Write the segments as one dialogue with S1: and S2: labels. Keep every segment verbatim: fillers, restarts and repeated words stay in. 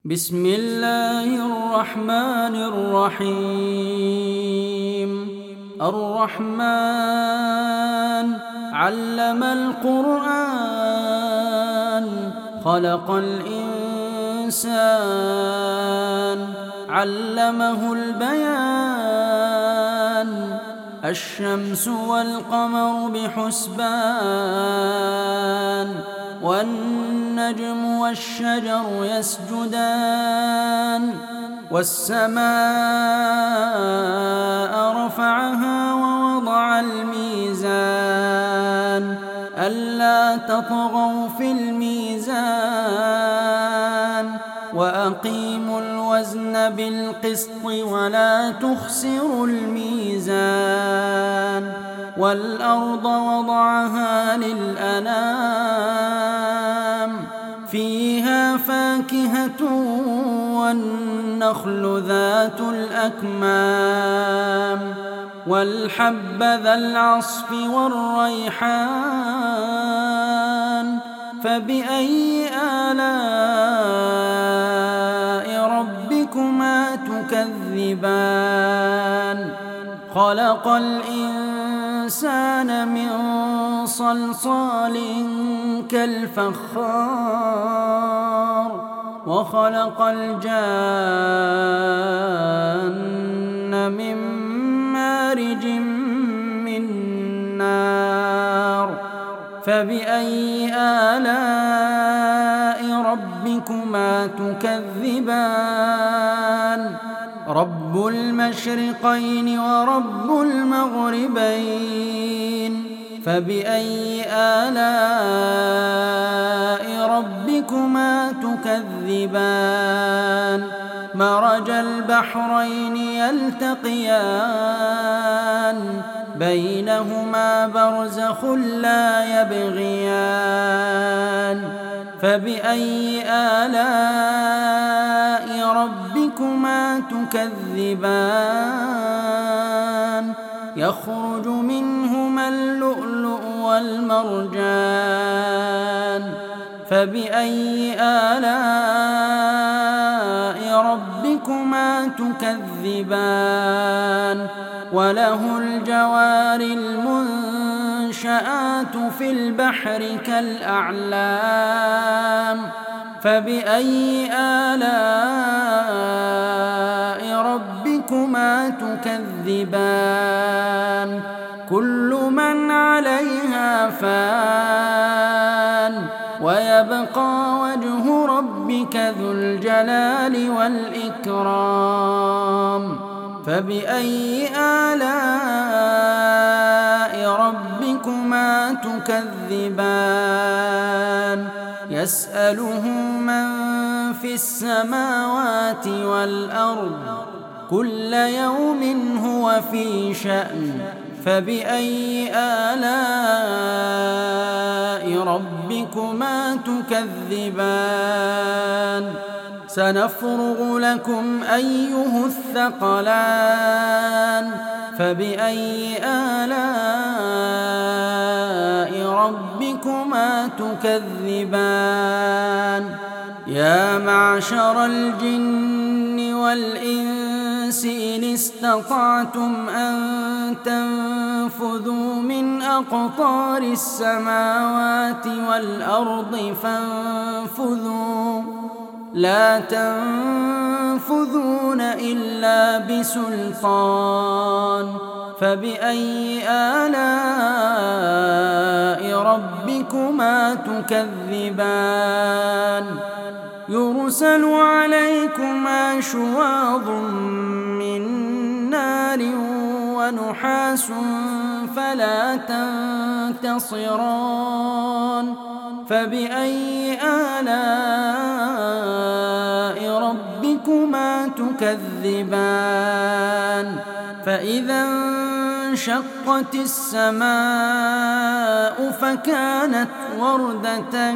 S1: بسم الله الرحمن الرحيم الرحمن علم القرآن خلق الإنسان علمه البيان الشمس والقمر بحسبان والنجم والشجر يسجدان والسماء رفعها ووضع الميزان ألا تطغوا في الميزان وأقيموا الوزن بالقسط ولا تخسروا الميزان والأرض وضعها للأنام فيها فاكهة والنخل ذات الأكمام والحب ذا العصف والريحان فبأي آلاء ربكما تكذبان خلق الإنسان من صلصال كالفخار وخلق الجان من مارج من نار فبأي آلاء ربكما تكذبان رب المشرقين ورب المغربين فبأي آلاء ربكما تكذبان مرج البحرين يلتقيان بينهما برزخ لا يبغيان فبأي آلاء ربكما تكذبان يخرج منهما اللؤلؤ والمرجان فبأي آلاء ربكما تكذبان وله الجوار المنشآت في البحر كالأعلام فبأي آلاء ربكما تكذبان كل من عليها فان ويبقى وجه ربك ذو الجلال والإكرام فبأي آلاء ربكما تكذبان يسأله من في السماوات والأرض كل يوم هو في شأن فبأي آلاء ربكما تكذبان سنفرغ لكم أيها الثقلان فبأي آلاء ربكما تكذبان يا معشر الجن والإنس إن استطعتم أن تنفذوا من أقطار السماوات والأرض فانفذوا لا تنفذون إلا بسلطان فبأي آلاء ربكما تكذبان يرسل عليكما شواظ من نار ونحاس فلا تنتصران فبأي آلاء ربكما تكذبان فإذا انشقت السماء فكانت وردة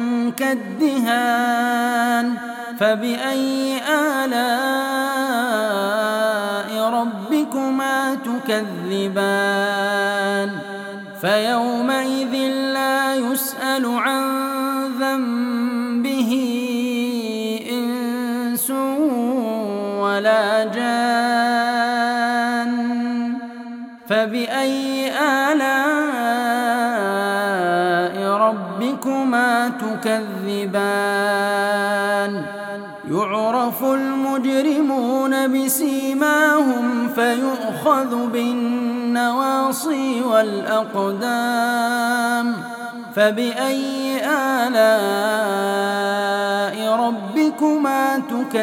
S1: كالدهان فبأي آلاء ربكما تكذبان فيومئذ لا يسأل عن ذنبه ولا جان فبأي آلاء ربكما تكذبان يعرف المجرمون بسيماهم فيؤخذ بالنواصي والأقدام فبأي آلاء ربكما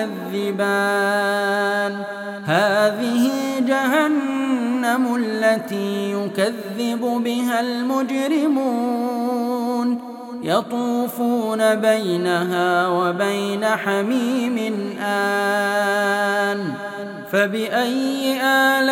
S1: تكذبان هذه جهنم التي يكذب بها المجرمون يطوفون بينها وبين حميم آن فبأي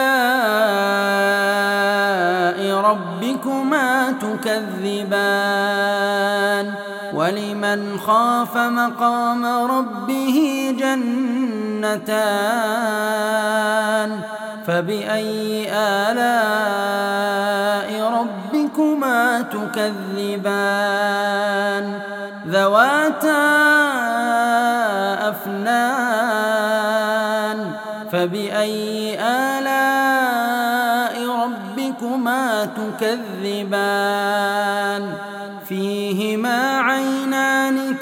S1: آلاء ربكما تكذبان ولمن خاف مقام ربه جنتان فبأي آلاء ربكما تكذبان ذواتا أفنان فبأي آلاء ربكما تكذبان فيهما عينان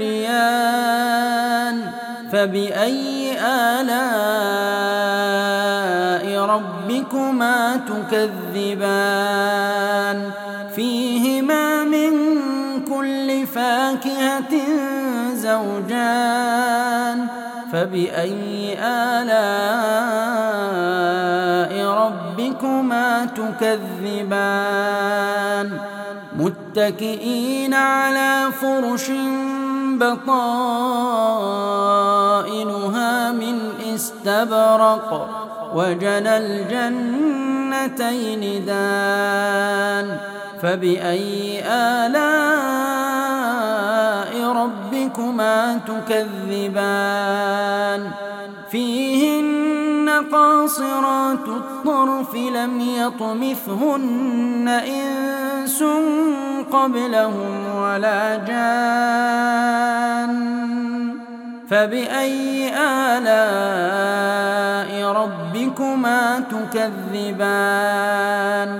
S1: تجريان فبأي آلاء ربكما تكذبان فيهما من كل فاكهة زوجان فبأي آلاء ربكما تكذبان متكئين على فرش بطائنها من استبرق وجنى الجنتين دان فبأي آلاء ربكما تكذبان فيهن قاصرات الطرف لم يطمثهن إنس قبلهم ولا جان فبأي آلاء ربكما تكذبان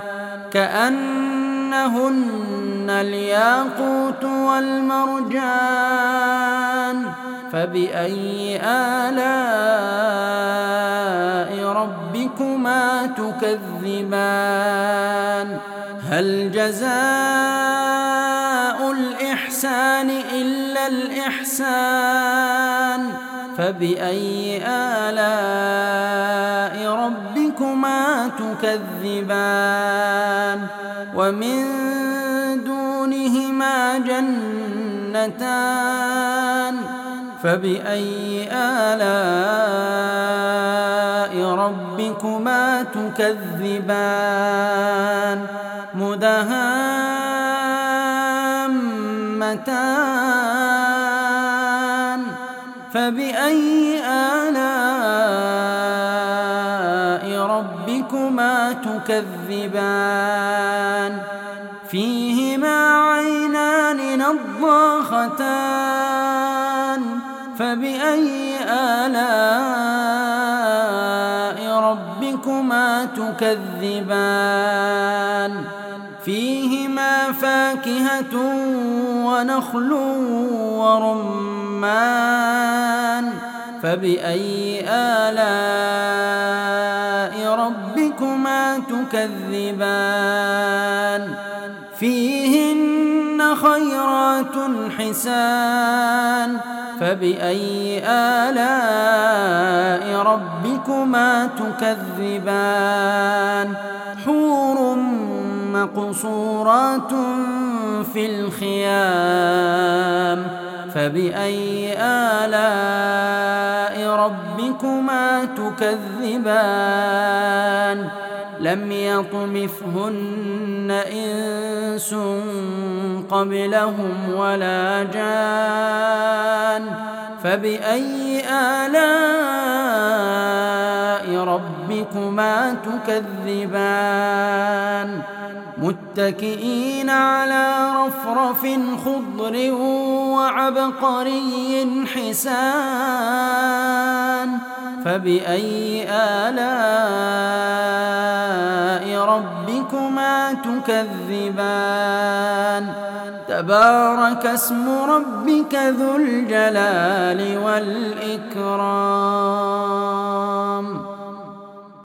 S1: كأنهن الياقوت والمرجان فبأي آلاء ربكما تكذبان هل جزاء الإحسان إلا الإحسان فبأي آلاء ربكما تكذبان ومن دونهما جنتان فبأي آلاء ربكما تكذبان مدهامتان فبأي آلاء ربكما تكذبان فيهما عينان نضاختان فبأي آلاء ربكما تكذبان فيهما فاكهة ونخل ورمان فبأي آلاء ربكما تكذبان فيهن خيرات حسان فبأي آلاء ربكما تكذبان حور مقصورات في الخيام فبأي آلاء ربكما تكذبان لم يطمثهن إنس قبلهم ولا جان فبأي آلاء ربكما تكذبان متكئين على رفرف خضر وعبقري حسان فبأي آلاء ربكما تكذبان تبارك اسم ربك ذو الجلال والإكرام